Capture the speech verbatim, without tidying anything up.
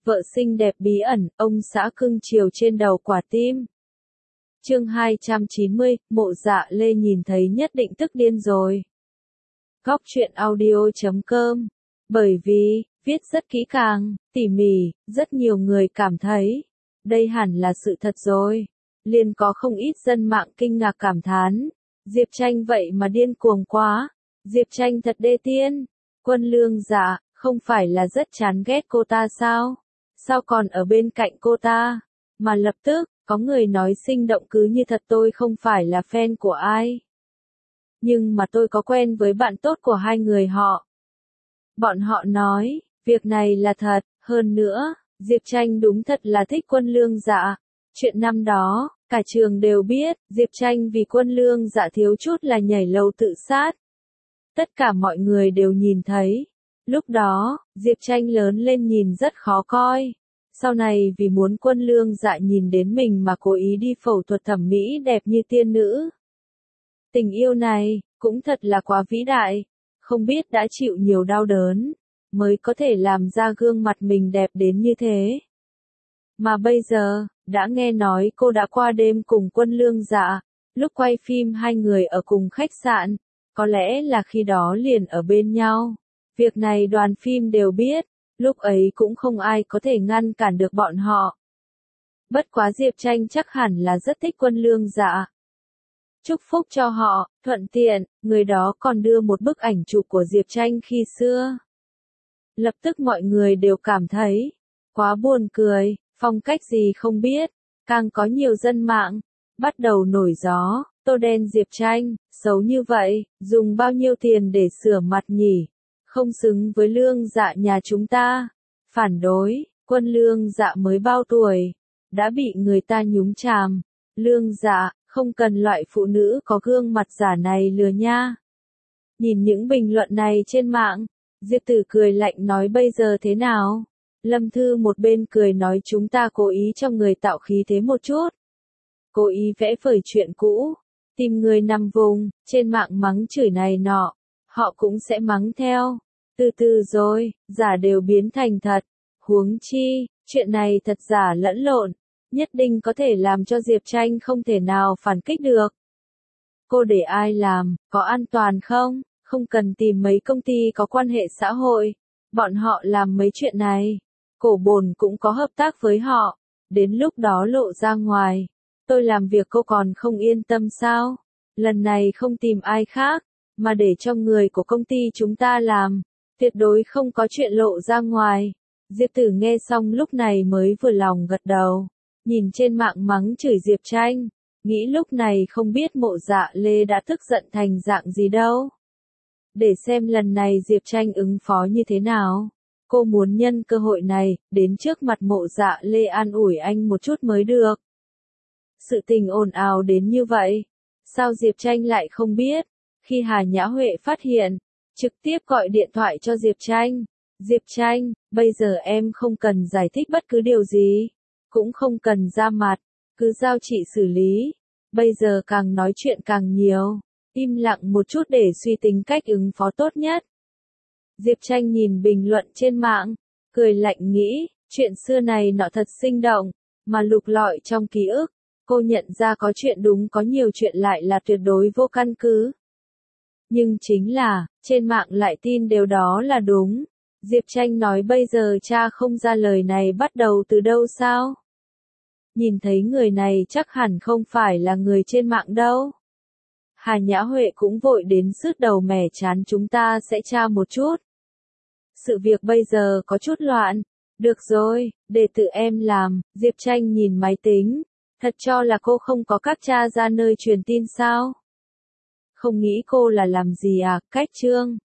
vợ xinh đẹp bí ẩn, ông xã cưng chiều trên đầu quả tim. Chương hai trăm chín mươi, Mộ Dạ Lê nhìn thấy nhất định tức điên rồi. Góc truyện audio chấm com. Bởi vì, viết rất kỹ càng, tỉ mỉ, rất nhiều người cảm thấy, đây hẳn là sự thật rồi. Liền có không ít dân mạng kinh ngạc cảm thán, Diệp Tranh vậy mà điên cuồng quá, Diệp Tranh thật đê tiên. Quân Lương Dạ, không phải là rất chán ghét cô ta sao? Sao còn ở bên cạnh cô ta? Mà lập tức, có người nói sinh động cứ như thật tôi không phải là fan của ai. Nhưng mà tôi có quen với bạn tốt của hai người họ. Bọn họ nói, việc này là thật, hơn nữa, Diệp Tranh đúng thật là thích Quân Lương Dạ. Chuyện năm đó, cả trường đều biết, Diệp Tranh vì Quân Lương Dạ thiếu chút là nhảy lầu tự sát. Tất cả mọi người đều nhìn thấy. Lúc đó, Diệp Tranh lớn lên nhìn rất khó coi. Sau này vì muốn Quân Lương Dạ nhìn đến mình mà cố ý đi phẫu thuật thẩm mỹ đẹp như tiên nữ. Tình yêu này, cũng thật là quá vĩ đại. Không biết đã chịu nhiều đau đớn, mới có thể làm ra gương mặt mình đẹp đến như thế. Mà bây giờ, đã nghe nói cô đã qua đêm cùng Quân Lương Dạ, lúc quay phim hai người ở cùng khách sạn, có lẽ là khi đó liền ở bên nhau. Việc này đoàn phim đều biết, lúc ấy cũng không ai có thể ngăn cản được bọn họ. Bất quá Diệp Tranh chắc hẳn là rất thích Quân Lương Dạ. Chúc phúc cho họ, thuận tiện, người đó còn đưa một bức ảnh chụp của Diệp Tranh khi xưa. Lập tức mọi người đều cảm thấy, quá buồn cười, phong cách gì không biết, càng có nhiều dân mạng, bắt đầu nổi gió, tô đen Diệp Tranh, xấu như vậy, dùng bao nhiêu tiền để sửa mặt nhỉ, không xứng với Lương Dạ nhà chúng ta. Phản đối, Quân Lương Dạ mới bao tuổi, đã bị người ta nhúng chàm. Lương Dạ, không cần loại phụ nữ có gương mặt giả này lừa nha. Nhìn những bình luận này trên mạng, Diệp Tử cười lạnh nói bây giờ thế nào? Lâm Thư một bên cười nói chúng ta cố ý cho người tạo khí thế một chút. Cố ý vẽ vời chuyện cũ, tìm người nằm vùng, trên mạng mắng chửi này nọ, họ cũng sẽ mắng theo. Từ từ rồi, giả đều biến thành thật. Huống chi, chuyện này thật giả lẫn lộn, nhất định có thể làm cho Diệp Tranh không thể nào phản kích được. Cô để ai làm, có an toàn không? Không cần tìm mấy công ty có quan hệ xã hội, bọn họ làm mấy chuyện này. Cổ Bồn cũng có hợp tác với họ, đến lúc đó lộ ra ngoài. Tôi làm việc cô còn không yên tâm sao? Lần này không tìm ai khác, mà để cho người của công ty chúng ta làm, tuyệt đối không có chuyện lộ ra ngoài. Diệp Tử nghe xong lúc này mới vừa lòng gật đầu, nhìn trên mạng mắng chửi Diệp Tranh, nghĩ lúc này không biết Mộ Dạ Lê đã tức giận thành dạng gì đâu. Để xem lần này Diệp Tranh ứng phó như thế nào. Cô muốn nhân cơ hội này, đến trước mặt Mộ Dạ Lê an ủi anh một chút mới được. Sự tình ồn ào đến như vậy, sao Diệp Tranh lại không biết? Khi Hà Nhã Huệ phát hiện, trực tiếp gọi điện thoại cho Diệp Tranh. Diệp Tranh, bây giờ em không cần giải thích bất cứ điều gì, cũng không cần ra mặt, cứ giao chị xử lý. Bây giờ càng nói chuyện càng nhiều, im lặng một chút để suy tính cách ứng phó tốt nhất. Diệp Tranh nhìn bình luận trên mạng, cười lạnh nghĩ, chuyện xưa này nọ thật sinh động, mà lục lọi trong ký ức, cô nhận ra có chuyện đúng có nhiều chuyện lại là tuyệt đối vô căn cứ. Nhưng chính là, trên mạng lại tin điều đó là đúng. Diệp Tranh nói bây giờ cha không ra lời này bắt đầu từ đâu sao? Nhìn thấy người này chắc hẳn không phải là người trên mạng đâu. Hà Nhã Huệ cũng vội đến sứt đầu mẻ chán chúng ta sẽ tra một chút. Sự việc bây giờ có chút loạn. Được rồi, để tự em làm. Diệp Tranh nhìn máy tính. Thật cho là cô không có các cha ra nơi truyền tin sao? Không nghĩ cô là làm gì à, cách trương,